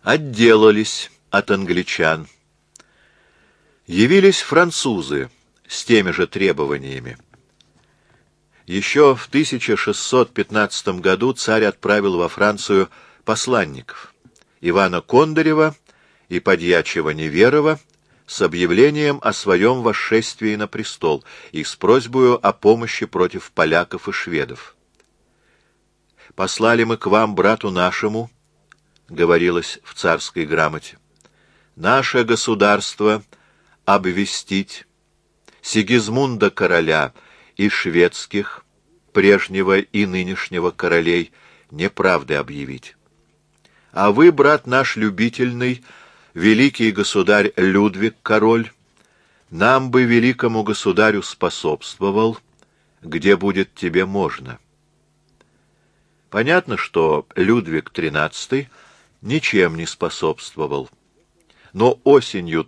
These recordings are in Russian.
Отделались от англичан. Явились французы с теми же требованиями. Еще в 1615 году царь отправил во Францию посланников Ивана Кондарева и подьячего Неверова с объявлением о своем восшествии на престол и с просьбой о помощи против поляков и шведов. «Послали мы к вам, брату нашему», — говорилось в царской грамоте, — «наше государство обвестить, Сигизмунда короля и шведских, прежнего и нынешнего королей, неправды объявить. А вы, брат наш любительный, великий государь Людвиг король, нам бы, великому государю, способствовал, где будет тебе можно». Понятно, что Людвиг XIII ничем не способствовал, но осенью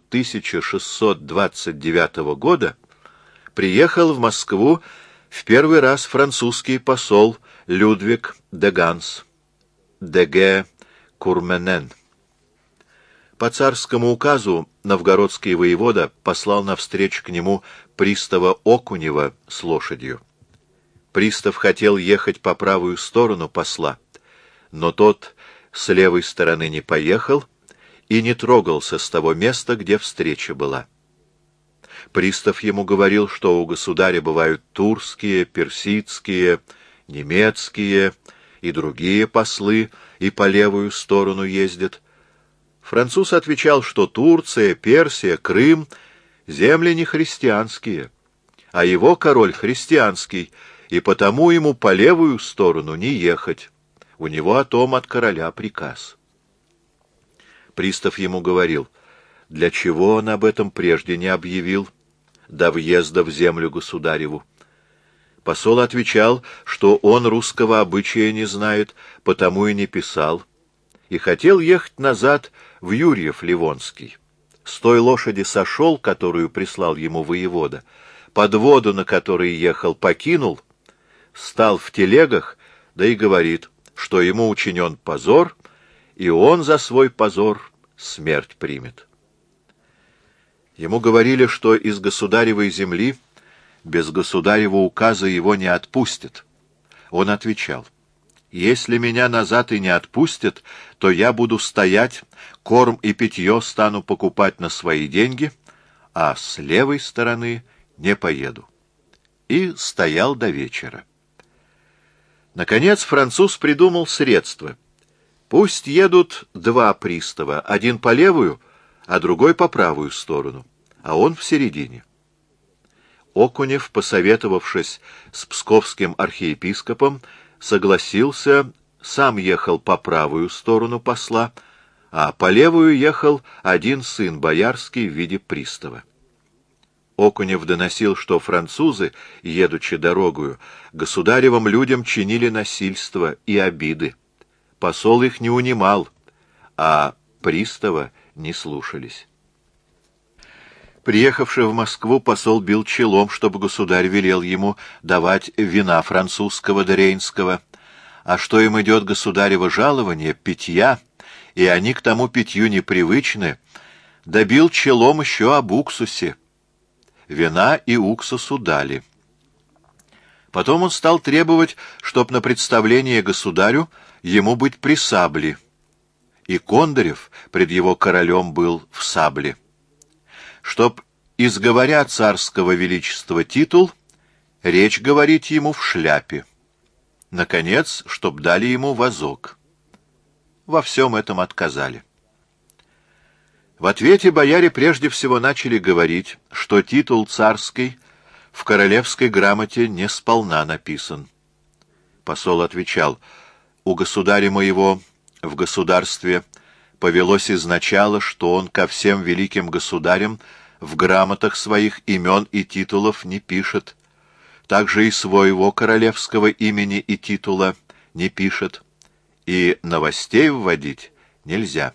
1629 года приехал в Москву в первый раз французский посол Людвиг де Ганс, де Курменен. По царскому указу новгородский воевода послал навстречу к нему пристава Окунева с лошадью. Пристав хотел ехать по правую сторону посла, но тот с левой стороны не поехал и не трогался с того места, где встреча была. Пристав ему говорил, что у государя бывают турские, персидские, немецкие и другие послы, и по левую сторону ездят. Француз отвечал, что Турция, Персия, Крым — земли не христианские, а его король христианский, и потому ему по левую сторону не ехать. У него о том от короля приказ. Пристав ему говорил, для чего он об этом прежде не объявил, до въезда в землю государеву. Посол отвечал, что он русского обычая не знает, потому и не писал, и хотел ехать назад в Юрьев Ливонский. С той лошади сошел, которую прислал ему воевода, подводу, на которой ехал, покинул, стал в телегах, да и говорит, что ему учинен позор, и он за свой позор смерть примет. Ему говорили, что из государевой земли без государева указа его не отпустят. Он отвечал, если меня назад и не отпустят, то я буду стоять, корм и питье стану покупать на свои деньги, а с левой стороны не поеду. И стоял до вечера. Наконец француз придумал средство. Пусть едут два пристава, один по левую, а другой по правую сторону, а он в середине. Окунев, посоветовавшись с псковским архиепископом, согласился, сам ехал по правую сторону посла, а по левую ехал один сын боярский в виде пристава. Окунев доносил, что французы, едучи дорогою, государевым людям чинили насильство и обиды. Посол их не унимал, а пристава не слушались. Приехавший в Москву, посол бил челом, чтобы государь велел ему давать вина французского да рейнского, а что им идет государево жалование, питья, и они к тому питью непривычны, добил челом еще об уксусе. Вина и уксусу дали. Потом он стал требовать, чтоб на представление государю ему быть при сабле, и Кондарев пред его королем был в сабле. Чтоб, изговоря царского величества титул, речь говорить ему в шляпе. Наконец, чтоб дали ему возок. Во всем этом отказали. В ответе бояре прежде всего начали говорить, что титул царский в королевской грамоте не сполна написан. Посол отвечал, у государя моего в государстве повелось изначало, что он ко всем великим государям в грамотах своих имен и титулов не пишет, также и своего королевского имени и титула не пишет, и новостей вводить нельзя.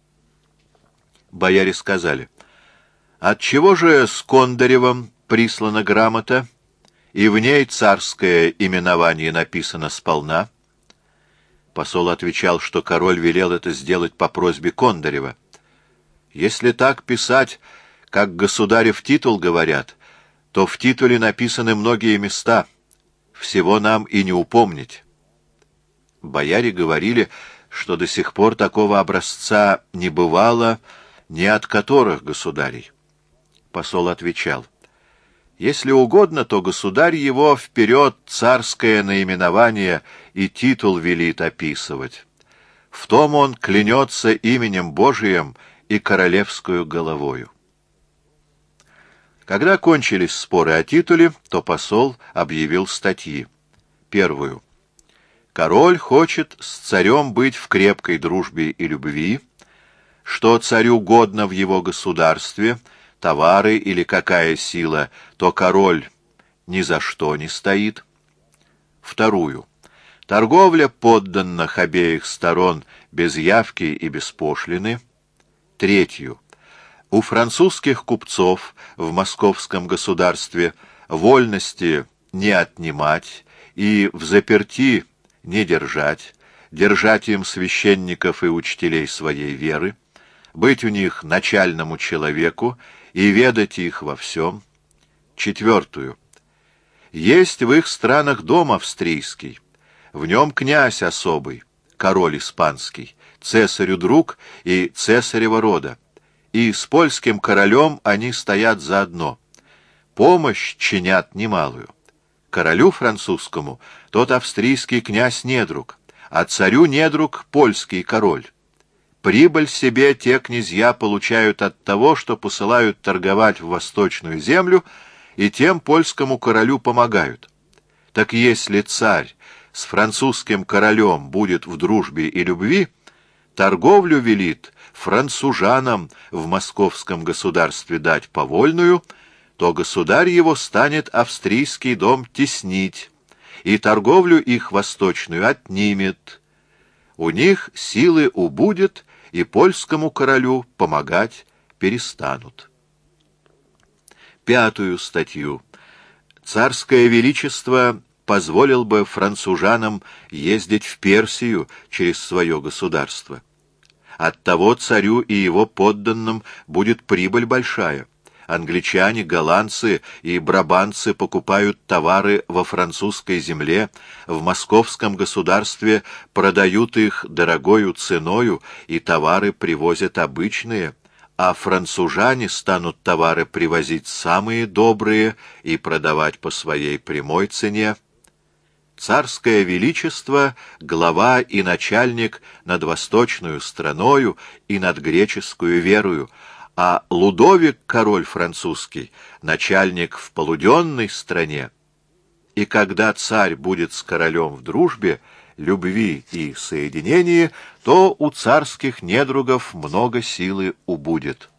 Бояре сказали, отчего же с Кондаревым прислана грамота, и в ней царское именование написано сполна? Посол отвечал, что король велел это сделать по просьбе Кондарева. Если так писать, как государев титул говорят, то в титуле написаны многие места, всего нам и не упомнить. Бояре говорили, что до сих пор такого образца не бывало ни от которых государей. Посол отвечал: если угодно, то государь его вперед царское наименование и титул велит описывать. В том он клянется именем Божиим и королевскую головою. Когда кончились споры о титуле, то посол объявил статьи. Первую. Король хочет с царем быть в крепкой дружбе и любви, что царю годно в его государстве, товары или какая сила, то король ни за что не стоит. Вторую. Торговля подданных обеих сторон без явки и без пошлины. Третью. У французских купцов в московском государстве вольности не отнимать и в заперти не держать, держать им священников и учителей своей веры, быть у них начальному человеку и ведать их во всем. Четвертую. Есть в их странах дом австрийский, в нем князь особый, король испанский, цесарю друг и цесарева рода, и с польским королем они стоят заодно. Помощь чинят немалую. Королю французскому тот австрийский князь недруг, а царю недруг польский король. Прибыль себе те князья получают от того, что посылают торговать в восточную землю, и тем польскому королю помогают. Так если царь с французским королем будет в дружбе и любви, торговлю велит францужанам в московском государстве дать повольную, то государь его станет австрийский дом теснить, и торговлю их восточную отнимет. У них силы убудет, и польскому королю помогать перестанут. Пятую статью. Царское величество позволил бы францужанам ездить в Персию через свое государство. Оттого царю и его подданным будет прибыль большая. Англичане, голландцы и брабанцы покупают товары во французской земле, в московском государстве продают их дорогою ценою, и товары привозят обычные, а францужане станут товары привозить самые добрые и продавать по своей прямой цене. Царское величество — глава и начальник над восточную страною и над греческую верою, а Лудовик, король французский, начальник в полуденной стране. И когда царь будет с королем в дружбе, любви и соединении, то у царских недругов много силы убудет.